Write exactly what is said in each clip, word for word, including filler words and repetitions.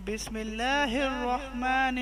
بسم الله الرحمن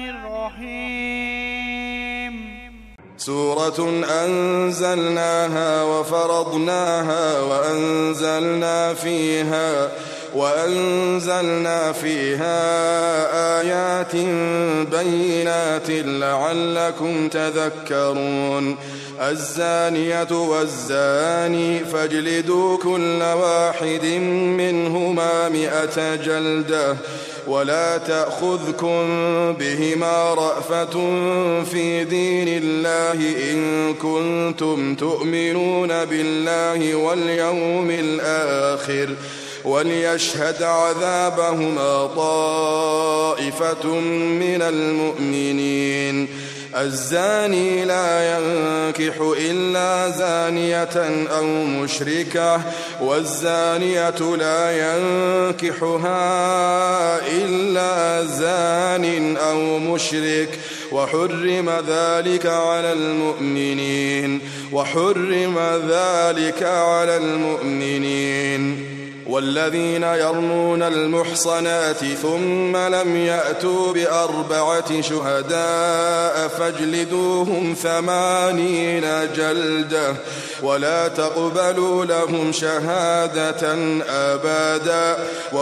الرحيم. سورة أنزلناها وفرضناها وأنزلنا فيها وأنزلنا فيها آيات بينات لعلكم تذكرون. الزانية والزاني فاجلدوا كل واحد منهما مئة جلدة ولا تأخذكم بهما رأفة في دين الله إن كنتم تؤمنون بالله واليوم الآخر وليشهد عذابهما طائفة من المؤمنين. الزاني لا ينكح إلا زانية أو مشركة والزانية لا ينكحها إلا زان أو مشرك وحرم ذلك على المؤمنين وحرم ذلك على المؤمنين. والذين يرمون المحصنات ثم لم يأتوا بأربعة شهداء فاجلدوهم ثمانين جلدة ولا تقبلوا لهم شهادة أبدا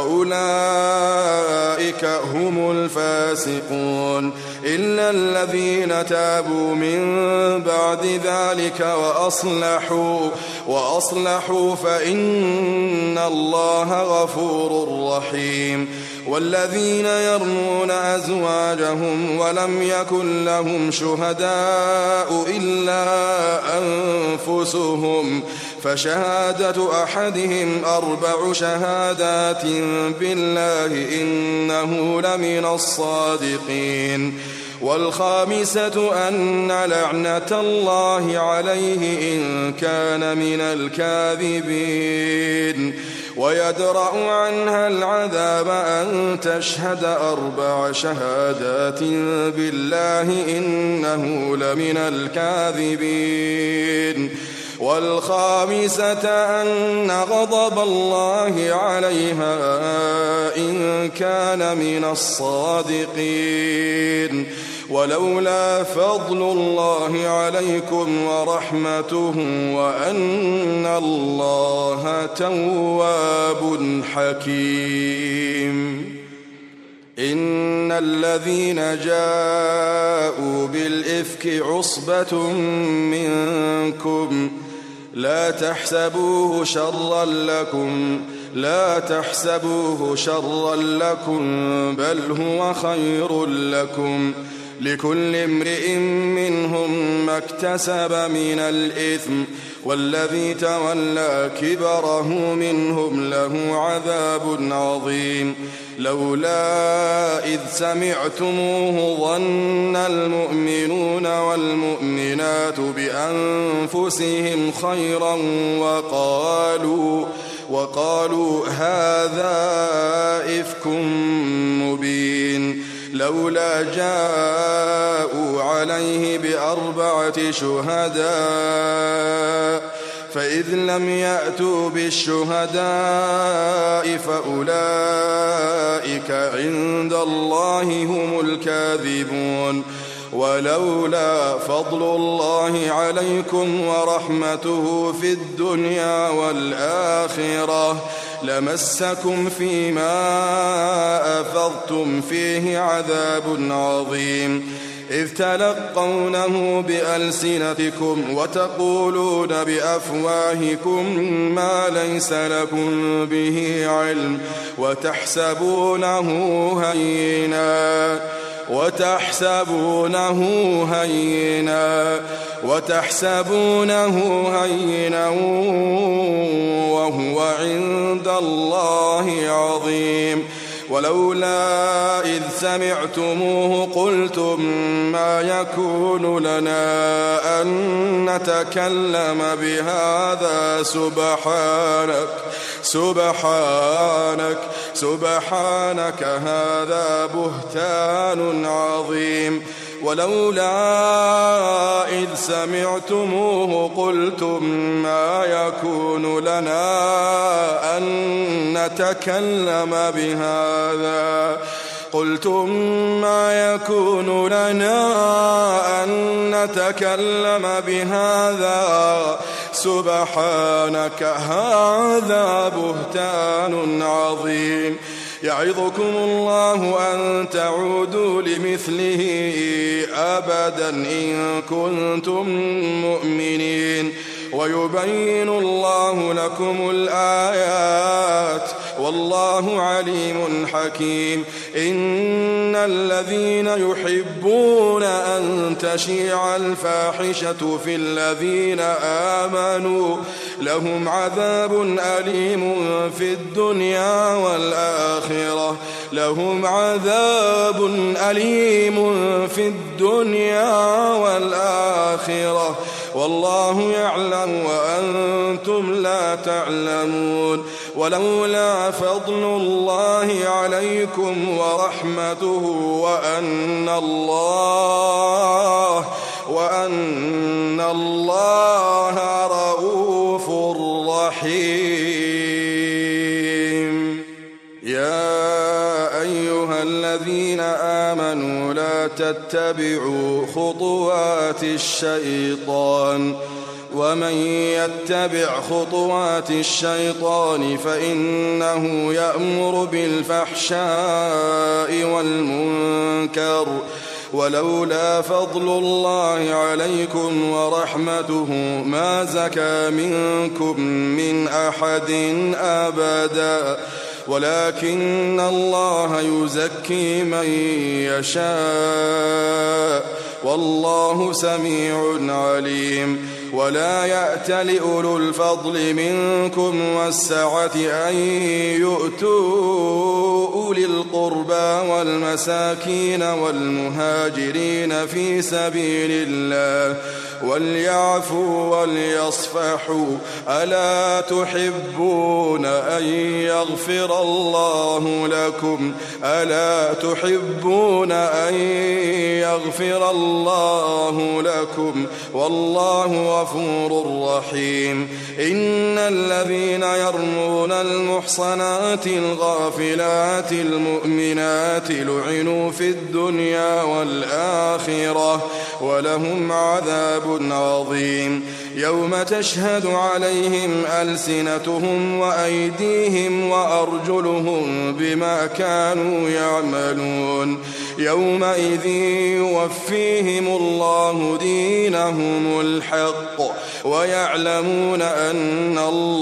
وأولئك هم الفاسقون إلا الذين تابوا من بعد ذلك وأصلحوا وأصلحوا فإن الله غفور رحيم. والذين يرمون أزواجهم ولم يكن لهم شهداء إلا أنفسهم فشهادة أحدهم أربع شهادات بالله إنه لمن الصادقين. والخامسة أن لعنة الله عليه إن كان من الكاذبين ويدرأ عنها العذاب أن تشهد أربع شهادات بالله إنه لمن الكاذبين. والخامسة أن غضب الله عليها إن كان من الصادقين. ولولا فضل الله عليكم ورحمته وأن الله تواب حكيم. إن الذين جاءوا بالإفك عصبة منكم لا تحسبوه شرا لكم لا تحسبوه شرا لكم بل هو خير لكم لكل امرئ منهم ما اكتسب من الإثم والذي تولى كبره منهم له عذاب عظيم. لولا إذ سمعتموه ظن المؤمنون والمؤمنات بأنفسهم خيرا وقالوا وقالوا هذا إفك مبين. لولا جاءوا عليه بأربعة شهداء فإذ لم يأتوا بالشهداء فأولئك عند الله هم الكاذبون. ولولا فضل الله عليكم ورحمته في الدنيا والآخرة لمسكم فيما أفضتم فيه عذاب عظيم إذ تلقونه بألسنتكم وتقولون بأفواهكم ما ليس لكم به علم وتحسبونه هينا وتحسبونه هينا وتحسبونه هينا وهو عند الله عظيم. ولولا إذ سمعتموه قلتم ما يكون لنا أن نتكلم بهذا سبحانك سبحانك سبحانك هذا بهتان عظيم. ولولا إذ سمعتموه قلتم ما يكون لنا أن نتكلم بهذا قلتم ما يكون لنا أن نتكلم بهذا سبحانك هذا بهتان عظيم يعظكم الله أن تعودوا لمثله أبدا إن كنتم مؤمنين ويبين الله لكم الآيات والله عليم حكيم إن الذين يحبون أن تشيع الفاحشة في الذين آمنوا لهم عذاب أليم في الدنيا والآخرة لهم عذاب أليم في الدنيا والآخرة والله يعلم وأنتم لا تعلمون ولولا فضل الله عليكم ورحمته وأن الله وأن الله رؤوف رحيم يا أيها الذين آمنوا لا تتبعوا خطوات الشيطان ومن يتبع خطوات الشيطان فإنه يأمر بالفحشاء والمنكر ولولا فضل الله عليكم ورحمته ما زكى منكم من أحد أبدا ولكن الله يزكي من يشاء والله سميع عليم ولا يأتل أولو الفضل منكم والسعة أن يؤتوا أولي القربى والمساكين والمهاجرين في سبيل الله وليعفوا وليصفحوا ألا تحبون أن يغفر الله لكم ألا تحبون أن يغفر الله لكم والله غفور رحيم إن الذين يرمون المحصنات الغافلات المؤمنات لعنوا في الدنيا والآخرة ولهم عذاب عظيم يوم تشهد عليهم ألسنتهم وأيديهم وأرجلهم بما كانوا يعملون يومئذ يوفيهم الله دينهم الحق ويعلمون أن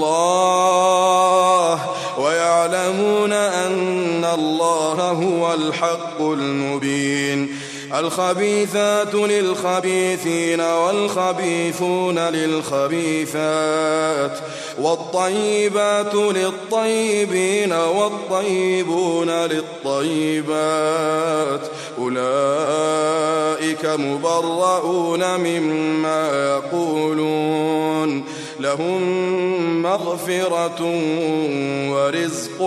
الله ويعلمون أن الله هو الحق المبين الخبيثات للخبيثين والخبيثون للخبيثات والطيبات للطيبين والطيبون للطيبات أولئك مبرؤون مما يقولون لهم مغفرة ورزق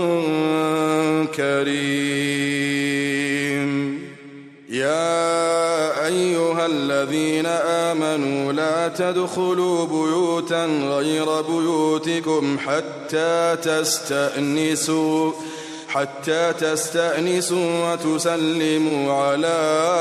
كريم يا أيها الذين آمنوا لا تدخلوا بيوتا غير بيوتكم حتى تستأنسوا حتى تستأنسوا وتسلموا على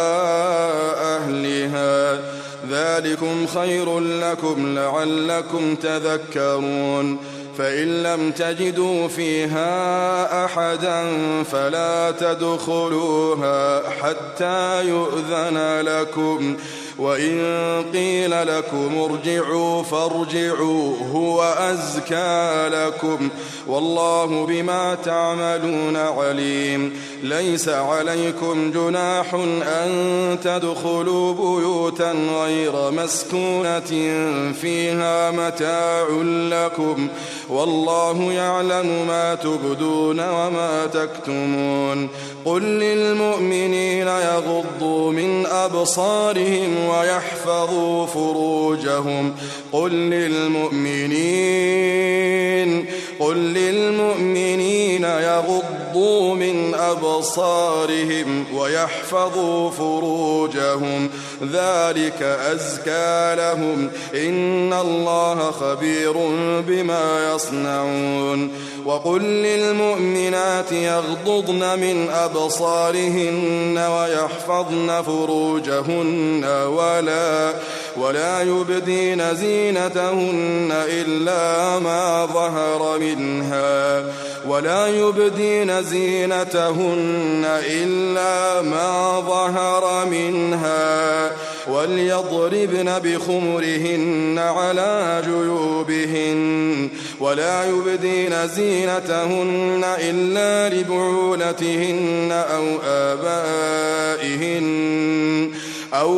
أهلها ذلكم خير لكم لعلكم تذكرون فإن لم تجدوا فيها أحدا فلا تدخلوها حتى يؤذن لكم وإن قيل لكم ارجعوا فارجعوا هو أزكى لكم والله بما تعملون عليم ليس عليكم جناح أن تدخلوا بيوتا غير مسكونة فيها متاع لكم والله يعلم ما تبدون وما تكتمون قل للمؤمنين يغضوا من أبصارهم ويحفظوا فروجهم قل للمؤمنين قل للمؤمنين يغضوا يغضوا من أبصارهم ويحفظوا فروجهم ذلك أزكى لهم إن الله خبير بما يصنعون وقل للمؤمنات يغضضن من أبصارهن ويحفظن فروجهن ولا ولا يبدين زينتهن إلا ما ظهر منها ولا يبدين زينتهن إلا ما ظهر منها وليضربن بخمرهن على جيوبهن ولا يبدين زينتهن إلا لبعولتهن أو آبائهن أو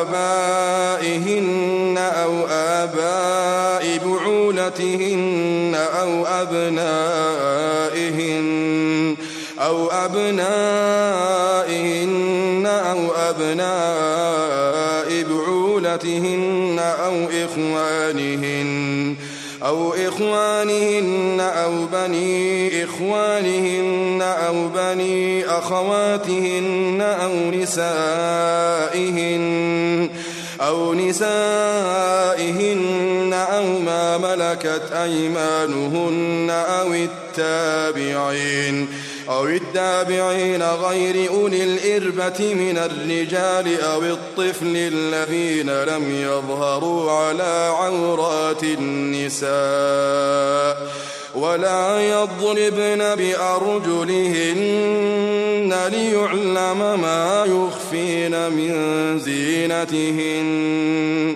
آبائهن أو آباء بعولتهن أو أبنائهن أو أبنائهن أو أبناء بعولتهن أو إخوانهن أو إخوانهن أو بني إخوانهن أو بني أخواتهن أو نسائهن أو نسائهن أو ما ملكت أيمانهن أو التابعين أو التابعين غير أولي الإربة من الرجال أو الطفل الذين لم يظهروا على عورات النساء ولا يضربن بأرجلهن ليعلم ما يخفين من زينتهن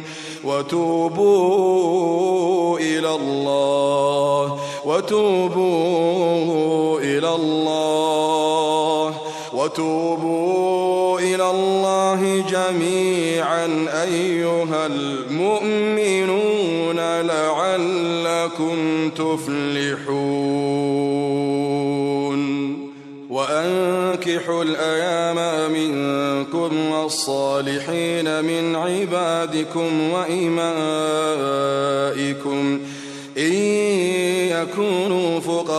وتوبوا إلى الله وتوبوا إلى الله وتوبوا إلى الله جميعا أيها المؤمنون لعلكم تفلحون وأنكحوا الأيام منكم والصالحين من عبادكم وإمائكم إن يكونوا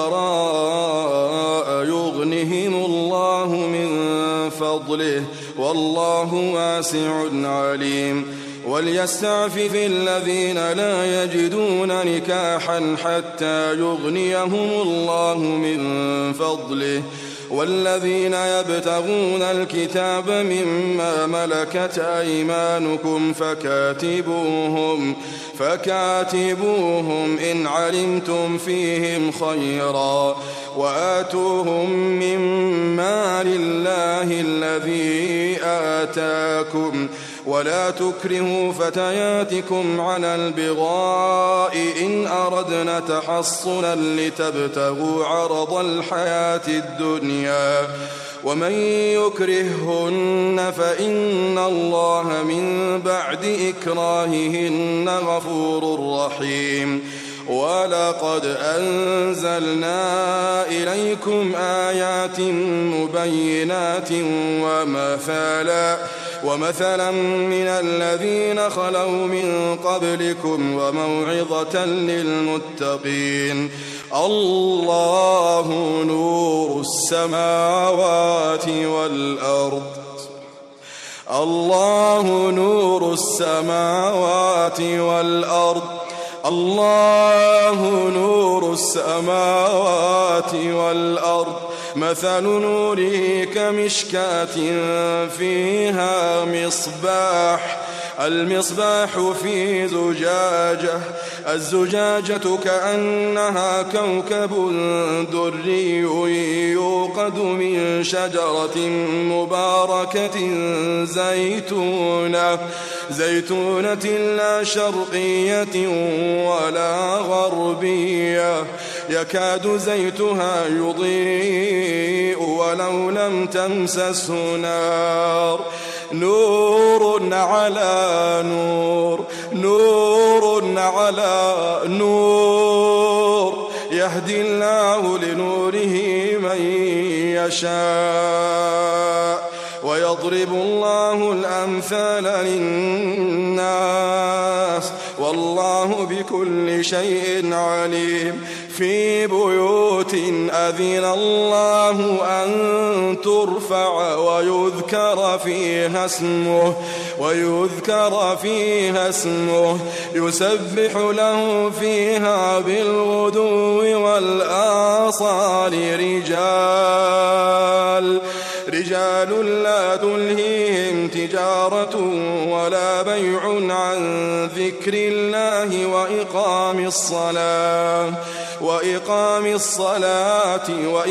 فقراء يغنهم الله من فضله والله واسع عليم وليستعفف الذين لا يجدون نكاحا حتى يغنيهم الله من فضله والذين يبتغون الكتاب مما ملكت أيمانكم فكاتبوهم فكاتبوهم إن علمتم فيهم خيرا وآتوهم مما لله الذي آتاكم ولا تكرهوا فتياتكم على البغاء إن أردنا تحصنا لتبتغوا عرض الحياة الدنيا ومن يكرههن فإن الله من بعد إكراههن غفور رحيم ولقد أنزلنا إليكم آيات مبينات ومثالا ومثلا من الذين خلوا من قبلكم وموعظة للمتقين الله نور السماوات والأرض الله نور السماوات والأرض الله نور السماوات والأرض مثل نوره كمشكاة فيها مصباح المصباح في زجاجة الزجاجة كأنها كوكب دري يوقد من شجرة مباركة زيتونة زيتونة لا شرقية ولا غربية يكاد زيتها يضيء ولو لم تمسسه نار نور على نور نور على نور يهدي الله لنوره من يشاء ويضرب الله الأمثال للناس والله بكل شيء عليم في بيوت أذن الله أن ترفع ويذكر فيها اسمه ويذكر فيها اسمه يسبح له فيها بالغدو والآصال رجال رجال لا تلهيهم تجارة ولا بيع عن ذكر الله وإقام الصلاة وإقام الصلاة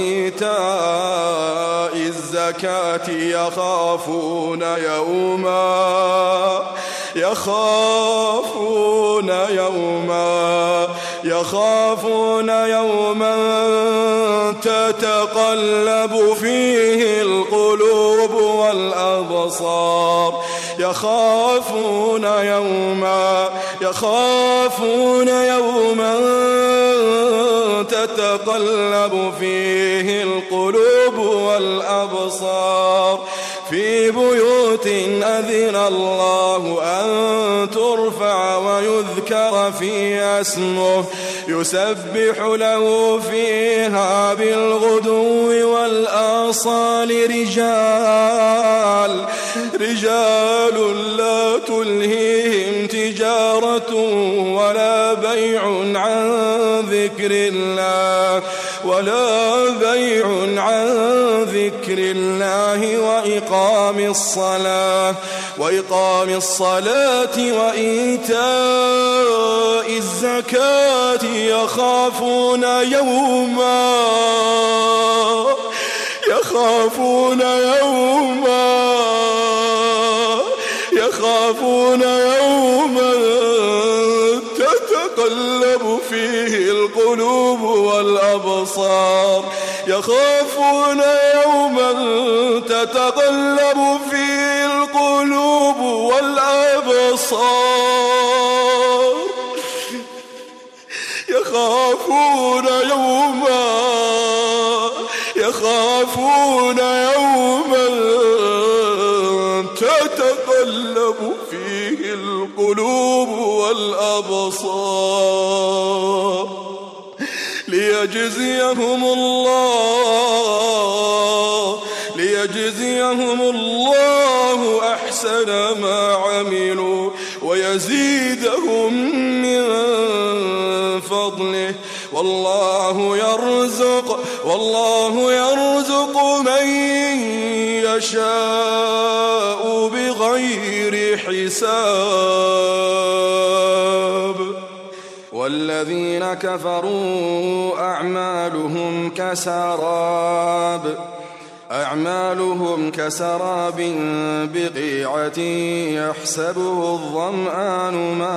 وإيتاء الزكاة يخافون يوما يخافون يوما يخافون يوما تتقلب فيه القلوب والأبصار يخافون يوما يخافون يوما تتقلب فيه القلوب والأبصار في بيوت أذن الله أن ترفع ويذكر فيها اسمه يسبح له فيها بالغدو والآصال رجال رجال لا تلهيهم تجارة ولا بيع عن ذكر الله ولا بيع عن ذكر الله وإقام الصلاة وإقام الصلاة وإيتاء الزكاة يخافون يوما يخافون يوما يخافون يوما تتقلب فيه القلوب والأبصار يخافون يوما تتقلب فيه القلوب والأبصار يخافون يوما يخافون يوما تتقلب فيه القلوب والأبصار ليجزيهم الله ليجزيهم الله أحسن ما عملوا ويزيدهم من فضله والله يرزق والله يرزق من يشاء بغير حساب والذين كفروا أعمالهم كسراب أعمالهم كسراب بقيعة يحسبه الظمآن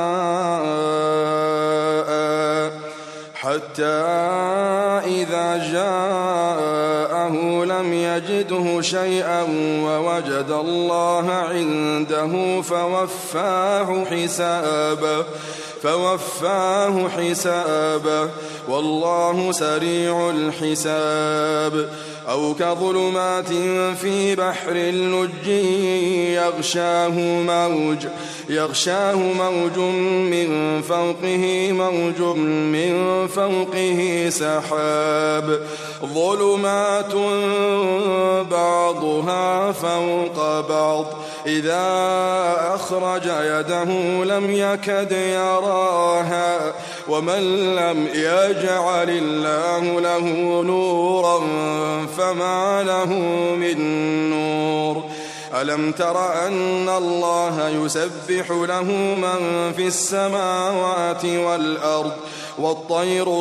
ماء حتى إذا جاءه لم يجده شيئا ووجد الله عنده فوفاه حسابه فوفاه حسابه والله سريع الحساب أو كظلمات في بحر اللج يغشاه موج يغشاه موج من فوقه موج من فوقه سحاب ظلمات بعضها فوق بعض إذا أخرج يده لم يكد يراها ومن لم يجعل الله له نورا فما له من نور ألم تر أن الله يسبح له من في السماوات والأرض والطير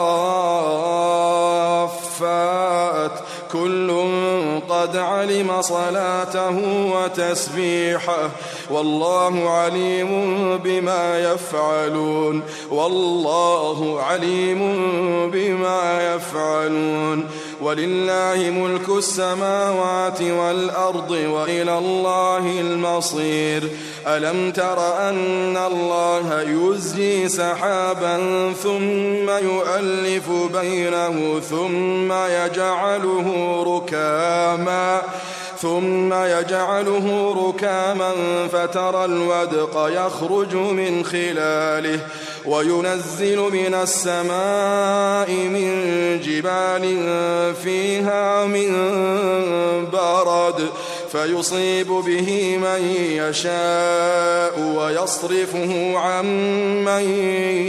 صافات كل قد علم صلاته وتسبيحه والله عليم بما يفعلون والله عليم بما يفعلون ولله ملك السماوات والأرض وإلى الله المصير ألم تر أن الله يزجي سحابا ثم يؤلف بينه ثم يجعله ركاما ثم يجعله ركاما فترى الودق يخرج من خلاله وينزل من السماء من جبال فيها من برد فيصيب به من يشاء ويصرفه عن من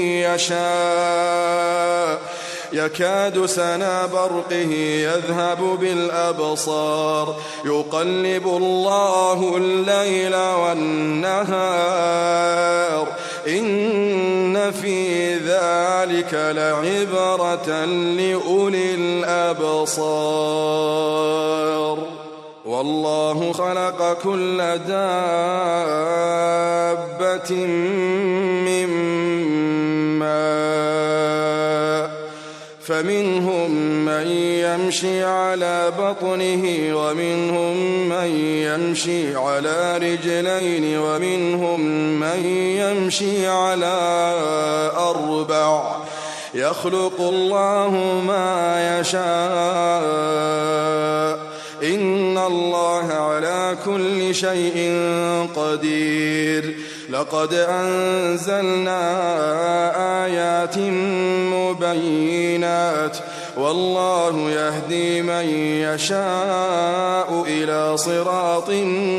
يشاء يكاد سنا برقه يذهب بالأبصار يقلب الله الليل والنهار إن في ذلك لعبرة لأولي الأبصار والله خلق كل دابة من ماء فمنهم من يمشي على بطنه ومنهم من يمشي على رجلين ومنهم من يمشي على أربع يخلق الله ما يشاء إن الله على كل شيء قدير لقد أنزلنا آيات مبينات والله يهدي من يشاء إلى صراط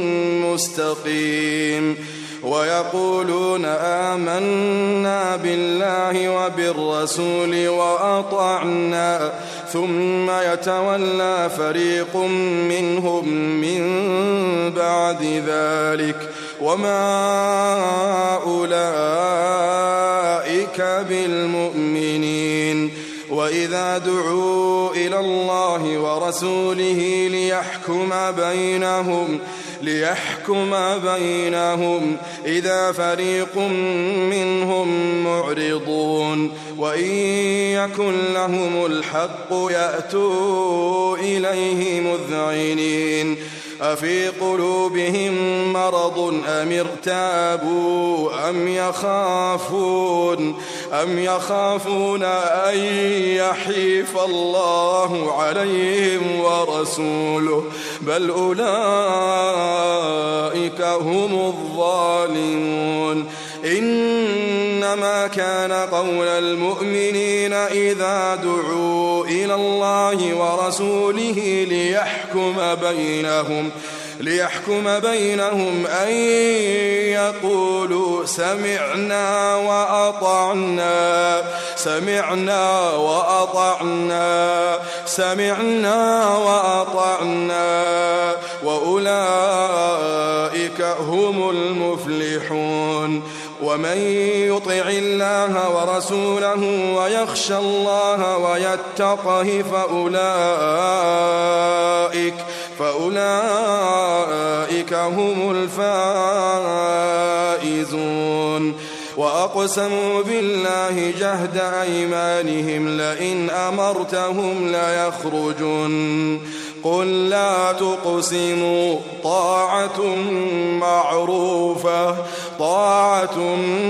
مستقيم ويقولون آمنا بالله وبالرسول وأطعنا ثم يتولى فريق منهم من بعد ذلك وما أولئك بالمؤمنين وإذا دعوا إلى الله ورسوله ليحكم بينهم ليحكم بينهم إذا فريق منهم معرضون وإن يكن لهم الحق يأتوا إليه مذعنين أفي قلوبهم مرض أم ارتابوا أم يخافون أم يخافون أن يحيف الله عليهم ورسوله بل أولئك هم الظالمون إنما كان قول المؤمنين إذا دعوا إلى الله ورسوله ليحكم بينهم ليحكم بينهم أن يقولوا سمعنا وأطعنا سمعنا وأطعنا سمعنا وأطعنا وأولئك هم المفلحون ومن يطع الله ورسوله ويخشى الله ويتقه فأولئك فأولئك هم الفائزون وأقسموا بالله جهد أيمانهم لئن أمرتهم ليخرجن قل لا تقسموا طاعة معروفة طاعة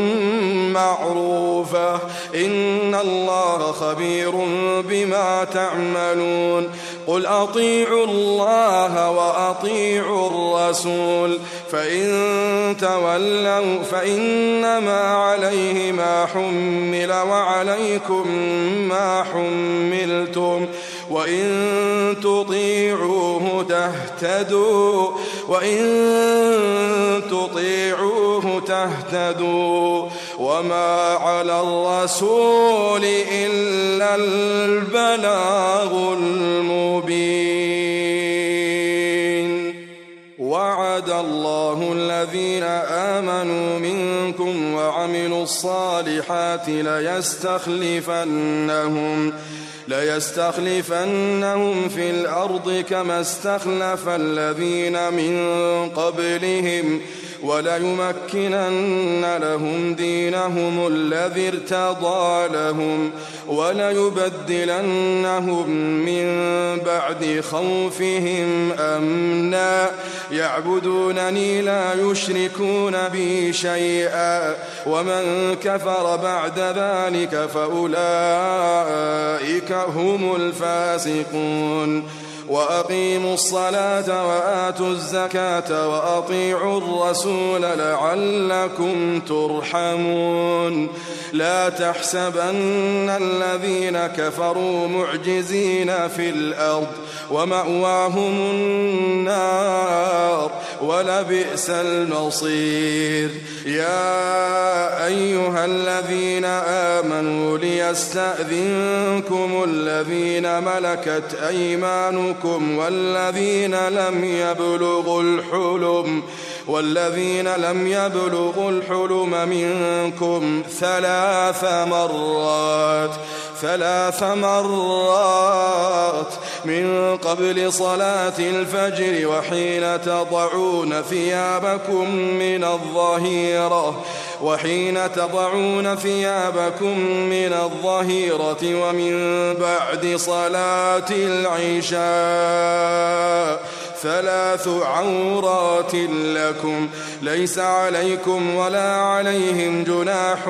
معروفة إن الله خبير بما تعملون قل أطيعوا الله وأطيعوا الرسول فإن تولوا فإنما عليه ما حمل وعليكم ما حملتم وإن تطيعوه تهتدوا وإن تطيعوه تهتدوا وما على الرسول إلا البلاغ المبين وعد الله الذين آمنوا منكم وعملوا الصالحات ليستخلفنهم ليستخلفنهم في الأرض كما استخلف الذين من قبلهم وليمكنن لهم دينهم الذي ارتضى لهم وليبدلنهم من بعد خوفهم أمنا يعبدونني لا يشركون بي شيئا ومن كفر بعد ذلك فأولئك هم الفاسقون وأقيموا الصلاة وآتوا الزكاة وأطيعوا الرسول لعلكم ترحمون لا تحسبن الذين كفروا معجزين في الأرض ومأواهم النار ولبئس المصير يا أيها الذين آمنوا ليستأذنكم الذين ملكت أيمانكم والذين لم يبلغوا الحلم والذين لم يبلغوا الحلم منكم ثلاث مرات ثلاث مرات من قبل صلاة الفجر وحين تضعون ثيابكم من الظهيرة وحين تضعون ثيابكم من الظهيرة ومن بعد صلاة العشاء ثلاث عورات لكم ليس عليكم ولا عليهم جناح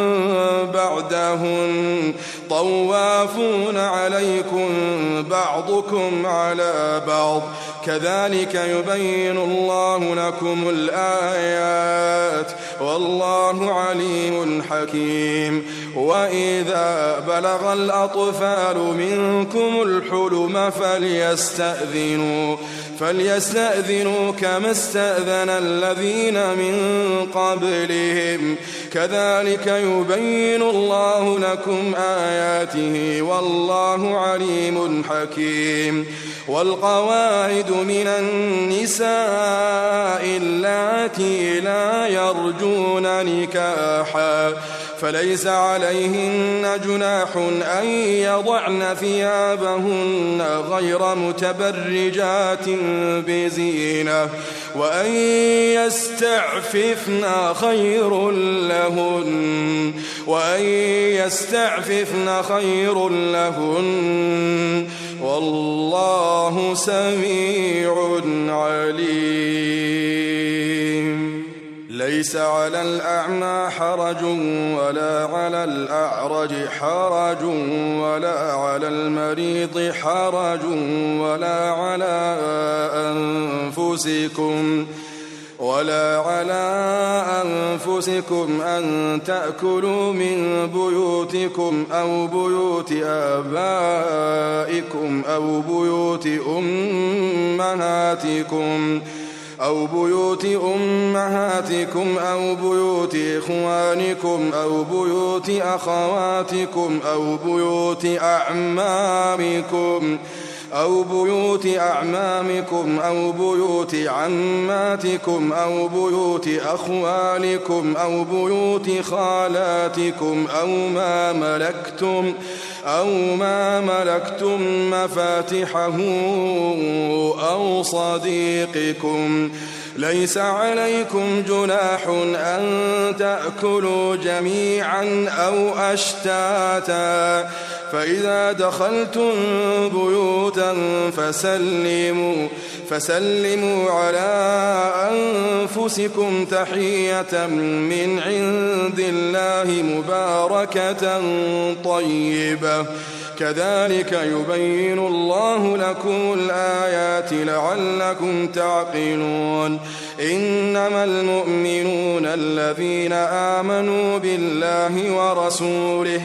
بعدهن طوافون عليكم بعضكم على بعض كذلك يبين الله لكم الآيات والله عليم حكيم وإذا بلغ الأطفال منكم الحلم فليستأذنوا فليستأذنوا كما استأذن الذين من قبلهم كذلك يبين الله لكم آياته والله عليم حكيم والقواعد من النساء اللاتي لا يرجون نكاحا فليس عليهن جناح أن يضعن ثيابهن غير متبرجات بزينة وأن يستعففن خير لهن وأن يستعففن خير لهن والله سميع عليم ليس على الأعمى حرج ولا على الأعرج حرج ولا على المريض حرج ولا على أنفسكم ولا على أنفسكم أن تأكلوا من بيوتكم أو بيوت آبائكم أو بيوت أمهاتكم أو بيوت أمهاتكم أو بيوت إخوانكم أو بيوت أخواتكم أو بيوت أعمامكم أو بيوت أعمامكم أو بيوت عماتكم أو بيوت أخوالكم أو بيوت خالاتكم أو ما ملكتم أو ما ملكتم مفاتحه أو صديقكم ليس عليكم جناح أن تأكلوا جميعا أو أشتاتا فإذا دخلتم بيوتا فسلموا فسلموا على أنفسكم تحية من عند الله مباركة طيبة كذلك يبين الله لكم الآيات لعلكم تعقلون إنما المؤمنون الذين آمنوا بالله ورسوله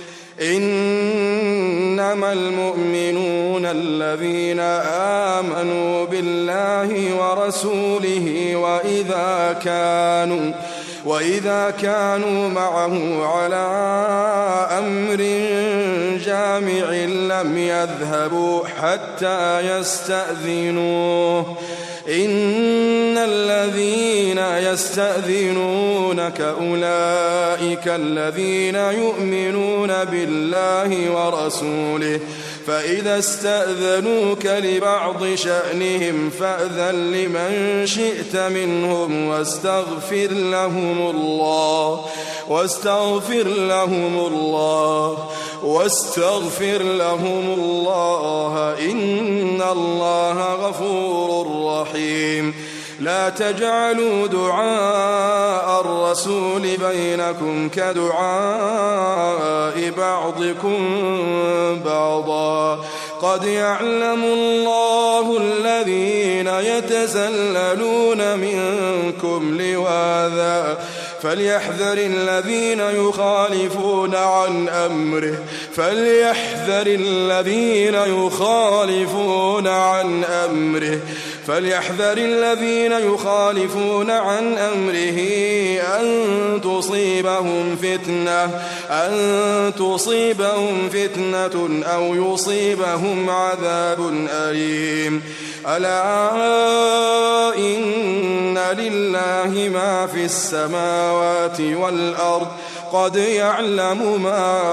إنما المؤمنون الذين آمنوا بالله ورسوله وإذا كانوا وإذا كانوا معه على أمر جامع لم يذهبوا حتى يستأذنوه إن الذين يستأذنونك أولئك الذين يؤمنون بالله ورسوله فإذا استأذنوك لبعض شأنهم فأذن لمن شئت منهم واستغفر لهم الله واستغفر لهم الله واستغفر لهم الله إن الله غفور رحيم لا تجعلوا دعاء الرسول بينكم كدعاء بعضكم بعضا قد يعلم الله الذين يتسللون منكم لواذا فليحذر الذين يخالفون عن أمره فليحذر الذين يخالفون عن أمره فليحذر الذين يخالفون عن أمره أن تصيبهم فتنة أن تصيبهم فتنة أو يصيبهم عذاب أليم. ألا إن لله ما في السماوات والأرض قد يعلم ما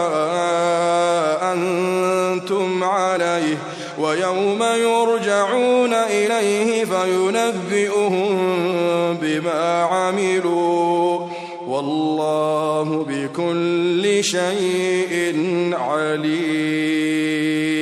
أنتم عليه ويوم يرجعون إليه فينبئهم بما عملوا والله بكل شيء عليم.